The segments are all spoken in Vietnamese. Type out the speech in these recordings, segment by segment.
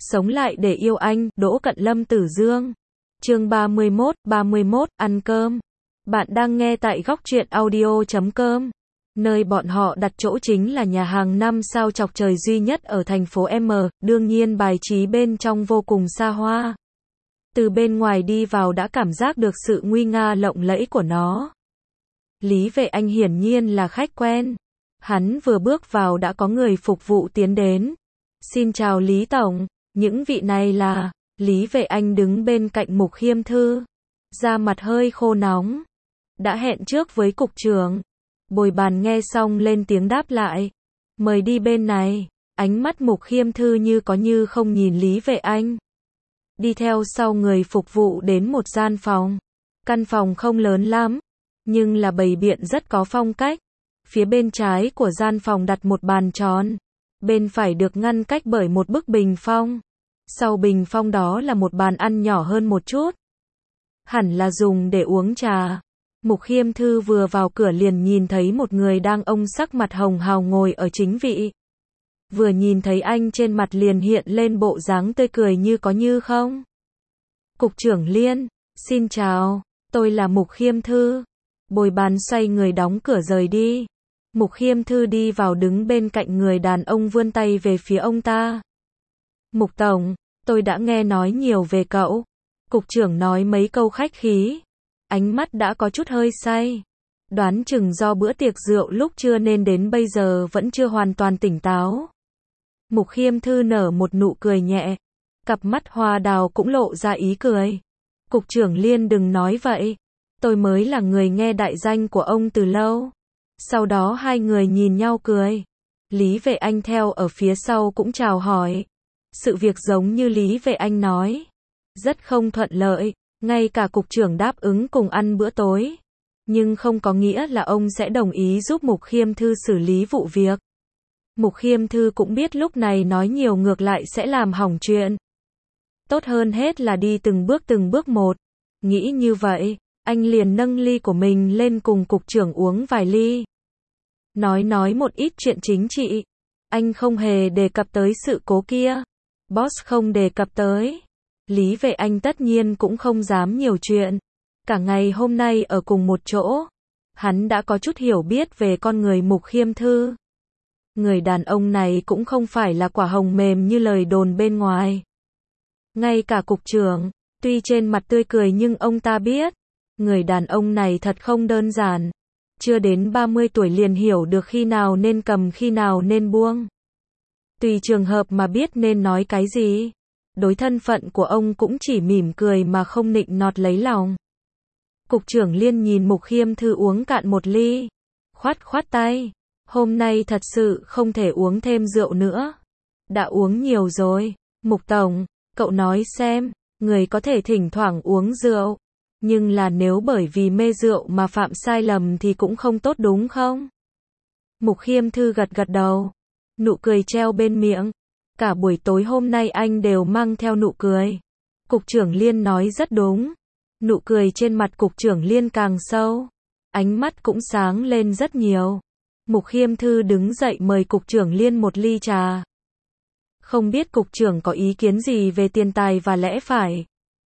Sống lại để yêu anh, Đỗ Cận Lâm Tử Dương. Chương 31, ăn cơm. Bạn đang nghe tại góc truyện audio.com. Nơi bọn họ đặt chỗ chính là nhà hàng 5 sao chọc trời duy nhất ở thành phố M, đương nhiên bài trí bên trong vô cùng xa hoa. Từ bên ngoài đi vào đã cảm giác được sự nguy nga lộng lẫy của nó. Lý Vệ Anh hiển nhiên là khách quen. Hắn vừa bước vào đã có người phục vụ tiến đến. Xin chào Lý Tổng, những vị này là... Lý Vệ Anh đứng bên cạnh Mục Khiêm Thư. Da mặt hơi khô nóng. Đã hẹn trước với cục trưởng. Bồi bàn nghe xong lên tiếng đáp lại. Mời đi bên này. Ánh mắt Mục Khiêm Thư như có như không nhìn Lý Vệ Anh. Đi theo sau người phục vụ đến một gian phòng. Căn phòng không lớn lắm, nhưng là bày biện rất có phong cách. Phía bên trái của gian phòng đặt một bàn tròn. Bên phải được ngăn cách bởi một bức bình phong. Sau bình phong đó là một bàn ăn nhỏ hơn một chút. Hẳn là dùng để uống trà. Mục Khiêm Thư vừa vào cửa liền nhìn thấy một người đang ông sắc mặt hồng hào ngồi ở chính vị. Vừa nhìn thấy anh trên mặt liền hiện lên bộ dáng tươi cười như có như không. Cục trưởng Liên, xin chào, tôi là Mục Khiêm Thư. Bồi bàn xoay người đóng cửa rời đi. Mục Khiêm Thư đi vào đứng bên cạnh người đàn ông vươn tay về phía ông ta. Mục Tổng, tôi đã nghe nói nhiều về cậu. Cục trưởng nói mấy câu khách khí. Ánh mắt đã có chút hơi say. Đoán chừng do bữa tiệc rượu lúc trưa nên đến bây giờ vẫn chưa hoàn toàn tỉnh táo. Mục Khiêm Thư nở một nụ cười nhẹ. Cặp mắt hoa đào cũng lộ ra ý cười. Cục trưởng Liên đừng nói vậy. Tôi mới là người nghe đại danh của ông từ lâu. Sau đó hai người nhìn nhau cười. Lý Vệ Anh theo ở phía sau cũng chào hỏi. Sự việc giống như Lý Vệ Anh nói. Rất không thuận lợi. Ngay cả cục trưởng đáp ứng cùng ăn bữa tối. Nhưng không có nghĩa là ông sẽ đồng ý giúp Mục Khiêm Thư xử lý vụ việc. Mục Khiêm Thư cũng biết lúc này nói nhiều ngược lại sẽ làm hỏng chuyện. Tốt hơn hết là đi từng bước một. Nghĩ như vậy, anh liền nâng ly của mình lên cùng cục trưởng uống vài ly. Nói một ít chuyện chính trị. Anh không hề đề cập tới sự cố kia. Boss không đề cập tới. Lý Vệ Anh tất nhiên cũng không dám nhiều chuyện. Cả ngày hôm nay ở cùng một chỗ. Hắn đã có chút hiểu biết về con người Mục Khiêm Thư. Người đàn ông này cũng không phải là quả hồng mềm như lời đồn bên ngoài. Ngay cả cục trưởng, tuy trên mặt tươi cười nhưng ông ta biết. Người đàn ông này thật không đơn giản. Chưa đến 30 tuổi liền hiểu được khi nào nên cầm khi nào nên buông. Tùy trường hợp mà biết nên nói cái gì. Đối thân phận của ông cũng chỉ mỉm cười mà không nịnh nọt lấy lòng. Cục trưởng Liên nhìn Mục Khiêm Thư uống cạn một ly. Khoát tay. Hôm nay thật sự không thể uống thêm rượu nữa. Đã uống nhiều rồi. Mục Tổng, cậu nói xem, người có thể thỉnh thoảng uống rượu. Nhưng là nếu bởi vì mê rượu mà phạm sai lầm thì cũng không tốt đúng không? Mục Khiêm Thư gật đầu. Nụ cười treo bên miệng. Cả buổi tối hôm nay anh đều mang theo nụ cười. Cục trưởng Liên nói rất đúng. Nụ cười trên mặt cục trưởng Liên càng sâu. Ánh mắt cũng sáng lên rất nhiều. Mục Khiêm Thư đứng dậy mời cục trưởng Liên một ly trà. Không biết cục trưởng có ý kiến gì về tiền tài và lẽ phải.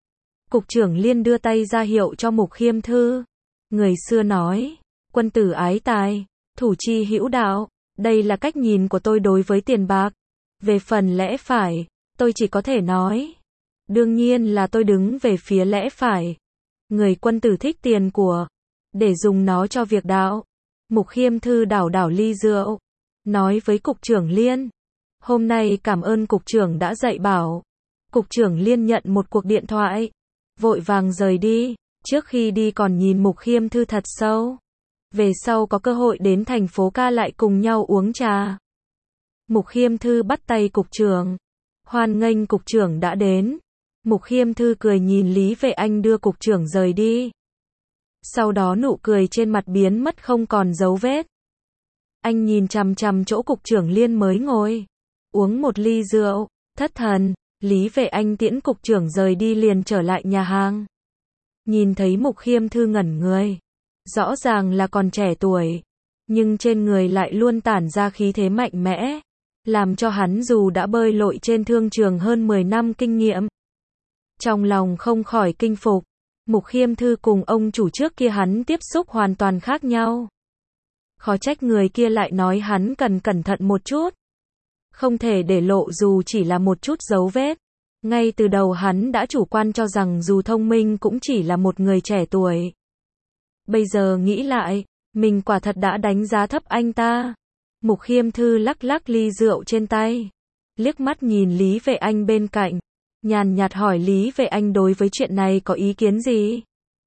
Cục trưởng Liên đưa tay ra hiệu cho Mục Khiêm Thư. Người xưa nói, quân tử ái tài, thủ chi hữu đạo. Đây là cách nhìn của tôi đối với tiền bạc. Về phần lẽ phải, tôi chỉ có thể nói. Đương nhiên là tôi đứng về phía lẽ phải. Người quân tử thích tiền của, để dùng nó cho việc đạo. Mục Khiêm Thư đảo ly rượu. Nói với cục trưởng Liên. Hôm nay cảm ơn cục trưởng đã dạy bảo. Cục trưởng Liên nhận một cuộc điện thoại. Vội vàng rời đi. Trước khi đi còn nhìn Mục Khiêm Thư thật sâu. Về sau có cơ hội đến thành phố ca lại cùng nhau uống trà. Mục Khiêm Thư bắt tay cục trưởng. Hoan nghênh cục trưởng đã đến. Mục Khiêm Thư cười nhìn Lý Vệ Anh đưa cục trưởng rời đi. Sau đó nụ cười trên mặt biến mất không còn dấu vết. Anh nhìn chằm chằm chỗ cục trưởng Liên mới ngồi. Uống một ly rượu, thất thần. Lý Vệ Anh tiễn cục trưởng rời đi liền trở lại nhà hàng. Nhìn thấy Mục Khiêm Thư ngẩn người. Rõ ràng là còn trẻ tuổi. Nhưng trên người lại luôn tản ra khí thế mạnh mẽ. làm cho hắn dù đã bơi lội trên thương trường hơn 10 năm kinh nghiệm. Trong lòng không khỏi kinh phục, Mục Khiêm Thư cùng ông chủ trước kia hắn tiếp xúc hoàn toàn khác nhau. Khó trách người kia lại nói hắn cần cẩn thận một chút. Không thể để lộ dù chỉ là một chút dấu vết. Ngay từ đầu hắn đã chủ quan cho rằng dù thông minh cũng chỉ là một người trẻ tuổi. Bây giờ nghĩ lại, mình quả thật đã đánh giá thấp anh ta. Mục Khiêm Thư lắc lắc ly rượu trên tay, liếc mắt nhìn Lý Vệ Anh bên cạnh, nhàn nhạt hỏi Lý Vệ Anh đối với chuyện này có ý kiến gì?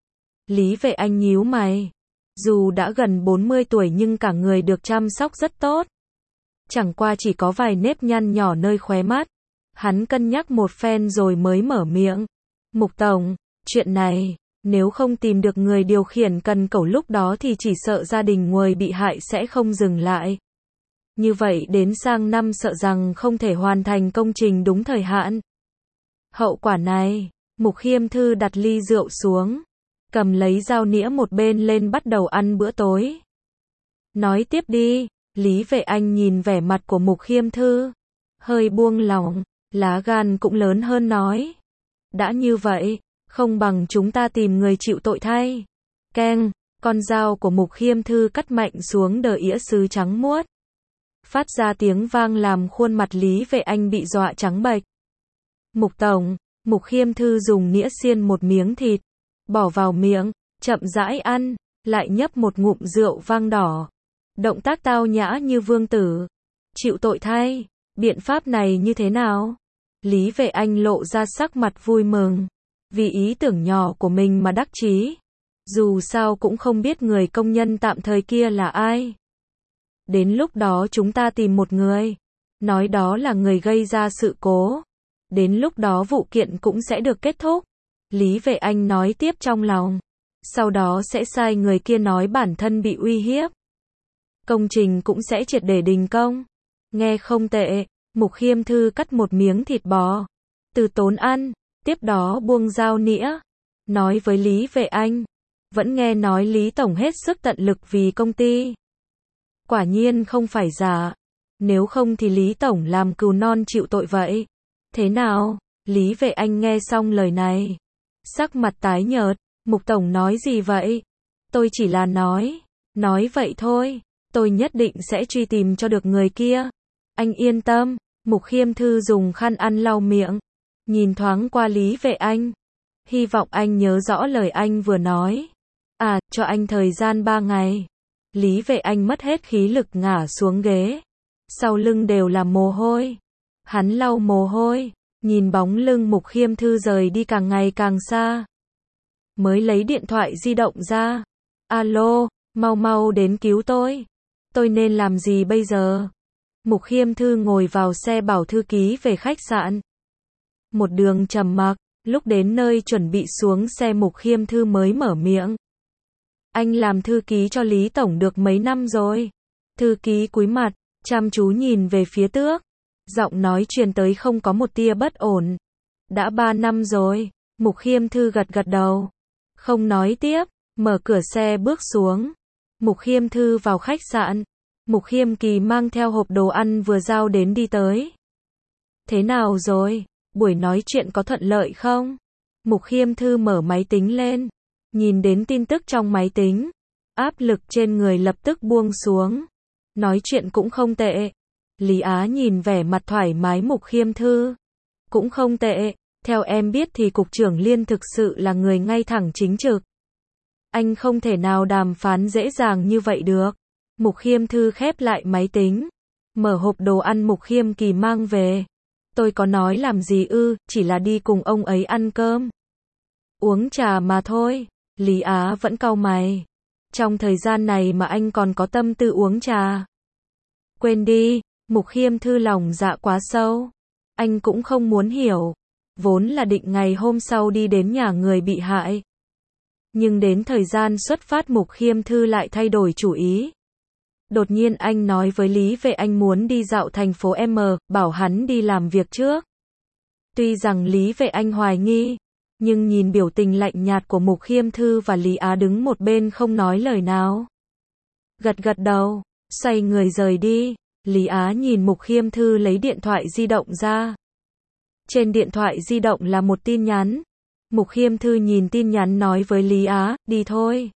Lý Vệ Anh nhíu mày, dù đã gần 40 tuổi nhưng cả người được chăm sóc rất tốt. Chẳng qua chỉ có vài nếp nhăn nhỏ nơi khóe mắt. Hắn cân nhắc một phen rồi mới mở miệng. Mục Tổng, chuyện này, nếu không tìm được người điều khiển cần cẩu lúc đó thì chỉ sợ gia đình người bị hại sẽ không dừng lại. Như vậy đến sang năm sợ rằng không thể hoàn thành công trình đúng thời hạn. Hậu quả này, Mục Khiêm Thư đặt ly rượu xuống, cầm lấy dao nĩa một bên lên bắt đầu ăn bữa tối. Nói tiếp đi, Lý Vệ Anh nhìn vẻ mặt của Mục Khiêm Thư, hơi buông lỏng, lá gan cũng lớn hơn nói. Đã như vậy, không bằng chúng ta tìm người chịu tội thay. Keng, con dao của Mục Khiêm Thư cắt mạnh xuống đờ ĩa sứ trắng muốt. Phát ra tiếng vang làm khuôn mặt Lý Vệ Anh bị dọa trắng bệch. Mục Tổng, Mục Khiêm Thư dùng nĩa xiên một miếng thịt, bỏ vào miệng, chậm rãi ăn, lại nhấp một ngụm rượu vang đỏ. Động tác tao nhã như vương tử. Chịu tội thay, biện pháp này như thế nào? Lý Vệ Anh lộ ra sắc mặt vui mừng, vì ý tưởng nhỏ của mình mà đắc chí. Dù sao cũng không biết người công nhân tạm thời kia là ai. Đến lúc đó chúng ta tìm một người, nói đó là người gây ra sự cố. Đến lúc đó vụ kiện cũng sẽ được kết thúc. Lý Vệ Anh nói tiếp trong lòng. Sau đó sẽ sai người kia nói bản thân bị uy hiếp. Công trình cũng sẽ triệt để đình công. Nghe không tệ, Mục Khiêm Thư cắt một miếng thịt bò, từ tốn ăn, tiếp đó buông dao nĩa, nói với Lý Vệ Anh. Vẫn nghe nói Lý Tổng hết sức tận lực vì công ty. Quả nhiên không phải giả. Nếu không thì Lý Tổng làm cừu non chịu tội vậy. Thế nào? Lý Vệ Anh nghe xong lời này, sắc mặt tái nhợt. Mục Tổng nói gì vậy? Tôi chỉ là nói vậy thôi. Tôi nhất định sẽ truy tìm cho được người kia. Anh yên tâm. Mục Khiêm Thư dùng khăn ăn lau miệng, nhìn thoáng qua Lý Vệ Anh. Hy vọng anh nhớ rõ lời anh vừa nói. À, cho anh thời gian 3 ngày. Lý Vệ Anh mất hết khí lực ngả xuống ghế. Sau lưng đều là mồ hôi. Hắn lau mồ hôi, nhìn bóng lưng Mục Khiêm Thư rời đi càng ngày càng xa. Mới lấy điện thoại di động ra. Alo, mau đến cứu tôi. Tôi nên làm gì bây giờ? Mục Khiêm Thư ngồi vào xe bảo thư ký về khách sạn. Một đường trầm mặc, lúc đến nơi chuẩn bị xuống xe Mục Khiêm Thư mới mở miệng. Anh làm thư ký cho Lý Tổng được mấy năm rồi? Thư ký cúi mặt, chăm chú nhìn về phía tước. Giọng nói truyền tới không có một tia bất ổn. Đã 3 năm rồi. Mục Khiêm Thư gật đầu. Không nói tiếp, mở cửa xe bước xuống. Mục Khiêm Thư vào khách sạn. Mục Khiêm Kỳ mang theo hộp đồ ăn vừa giao đến đi tới. Thế nào rồi? Buổi nói chuyện có thuận lợi không? Mục Khiêm Thư mở máy tính lên, nhìn đến tin tức trong máy tính. Áp lực trên người lập tức buông xuống. Nói chuyện cũng không tệ. Lý Á nhìn vẻ mặt thoải mái Mục Khiêm Thư. Cũng không tệ. Theo em biết thì Cục trưởng Liên thực sự là người ngay thẳng chính trực. Anh không thể nào đàm phán dễ dàng như vậy được. Mục Khiêm Thư khép lại máy tính, mở hộp đồ ăn Mục Khiêm Kỳ mang về. Tôi có nói làm gì ư, chỉ là đi cùng ông ấy ăn cơm, uống trà mà thôi. Lý Á vẫn cau mày. Trong thời gian này mà anh còn có tâm tư uống trà? Quên đi, Mục Khiêm Thư lòng dạ quá sâu. Anh cũng không muốn hiểu. Vốn là định ngày hôm sau đi đến nhà người bị hại. Nhưng đến thời gian xuất phát Mục Khiêm Thư lại thay đổi chủ ý. Đột nhiên anh nói với Lý Vệ Anh muốn đi dạo thành phố M, bảo hắn đi làm việc trước. Tuy rằng Lý Vệ Anh hoài nghi, nhưng nhìn biểu tình lạnh nhạt của Mục Khiêm Thư và Lý Á đứng một bên không nói lời nào. Gật đầu, xoay người rời đi. Lý Á nhìn Mục Khiêm Thư lấy điện thoại di động ra. Trên điện thoại di động là một tin nhắn. Mục Khiêm Thư nhìn tin nhắn nói với Lý Á, đi thôi.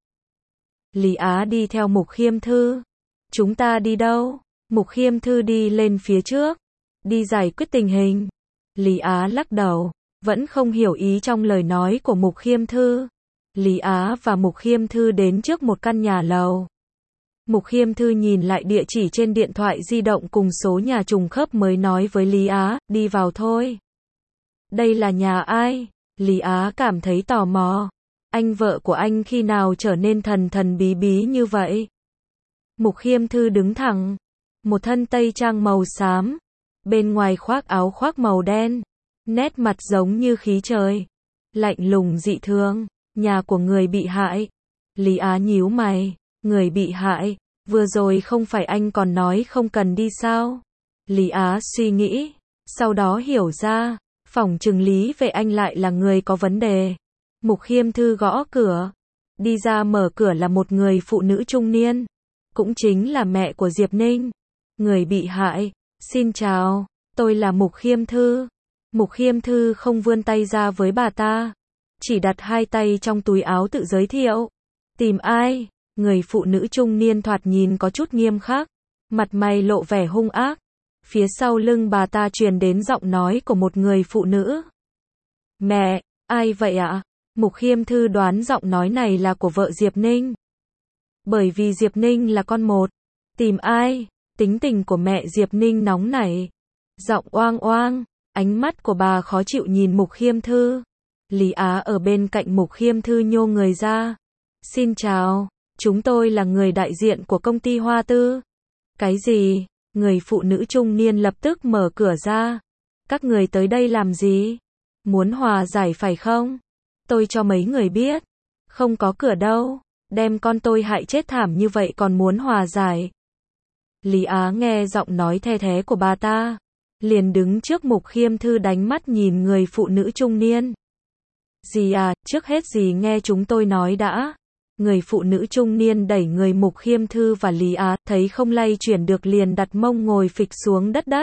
Lý Á đi theo Mục Khiêm Thư. Chúng ta đi đâu? Mục Khiêm Thư đi lên phía trước. Đi giải quyết tình hình. Lý Á lắc đầu, vẫn không hiểu ý trong lời nói của Mục Khiêm Thư. Lý Á và Mục Khiêm Thư đến trước một căn nhà lầu. Mục Khiêm Thư nhìn lại địa chỉ trên điện thoại di động cùng số nhà trùng khớp mới nói với Lý Á, đi vào thôi. Đây là nhà ai? Lý Á cảm thấy tò mò. Anh vợ của anh khi nào trở nên thần thần bí bí như vậy? Mục Khiêm Thư đứng thẳng. Một thân tây trang màu xám. Bên ngoài khoác áo khoác màu đen. Nét mặt giống như khí trời. Lạnh lùng dị thường. Nhà của người bị hại. Lý Á nhíu mày. Người bị hại. Vừa rồi không phải anh còn nói không cần đi sao? Lý Á suy nghĩ. Sau đó hiểu ra. Phỏng chừng Lý về anh lại là người có vấn đề. Mục Khiêm Thư gõ cửa. Đi ra mở cửa là một người phụ nữ trung niên. Cũng chính là mẹ của Diệp Ninh. Người bị hại. Xin chào, tôi là Mục Khiêm Thư. Mục Khiêm Thư không vươn tay ra với bà ta. Chỉ đặt hai tay trong túi áo tự giới thiệu. Tìm ai? Người phụ nữ trung niên thoạt nhìn có chút nghiêm khắc. Mặt mày lộ vẻ hung ác. Phía sau lưng bà ta truyền đến giọng nói của một người phụ nữ. Mẹ, ai vậy ạ? Mục Khiêm Thư đoán giọng nói này là của vợ Diệp Ninh. Bởi vì Diệp Ninh là con một. Tìm ai? Tính tình của mẹ Diệp Ninh nóng nảy. Giọng oang oang. Ánh mắt của bà khó chịu nhìn Mục Khiêm Thư. Lý Á ở bên cạnh Mục Khiêm Thư nhô người ra. Xin chào, chúng tôi là người đại diện của công ty Hoa Tư. Cái gì? Người phụ nữ trung niên lập tức mở cửa ra. Các người tới đây làm gì? Muốn hòa giải phải không? Tôi cho mấy người biết. Không có cửa đâu. Đem con tôi hại chết thảm như vậy còn muốn hòa giải. Lý Á nghe giọng nói the thé của bà ta. Liền đứng trước Mục Khiêm Thư đánh mắt nhìn người phụ nữ trung niên. Dì à, trước hết dì nghe chúng tôi nói đã. Người phụ nữ trung niên đẩy người Mục Khiêm Thư và Lý Á, thấy không lay chuyển được liền đặt mông ngồi phịch xuống đất.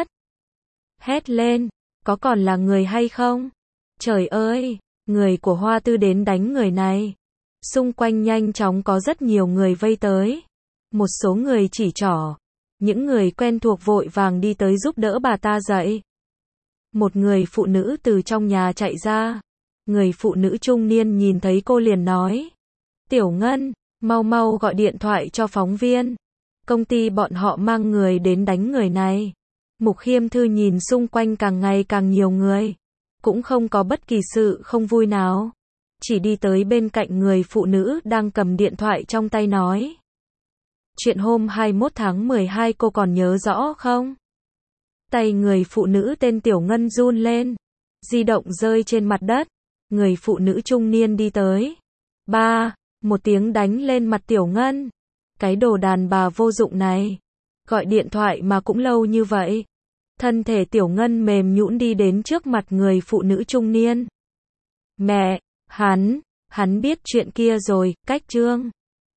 Hét lên, có còn là người hay không? Trời ơi, người của Hoa Tư đến đánh người này. Xung quanh nhanh chóng có rất nhiều người vây tới. Một số người chỉ trỏ. Những người quen thuộc vội vàng đi tới giúp đỡ bà ta dậy. Một người phụ nữ từ trong nhà chạy ra. Người phụ nữ trung niên nhìn thấy cô liền nói. Tiểu Ngân, mau mau gọi điện thoại cho phóng viên. Công ty bọn họ mang người đến đánh người này. Mục Khiêm Thư nhìn xung quanh càng ngày càng nhiều người. Cũng không có bất kỳ sự không vui nào. Chỉ đi tới bên cạnh người phụ nữ đang cầm điện thoại trong tay nói. Chuyện hôm 21 tháng 12 cô còn nhớ rõ không? Tay người phụ nữ tên Tiểu Ngân run lên. Di động rơi trên mặt đất. Người phụ nữ trung niên đi tới. Ba, một tiếng đánh lên mặt Tiểu Ngân. Cái đồ đàn bà vô dụng này. Gọi điện thoại mà cũng lâu như vậy. Thân thể Tiểu Ngân mềm nhũn đi đến trước mặt người phụ nữ trung niên. Mẹ, hắn biết chuyện kia rồi, cách Trương.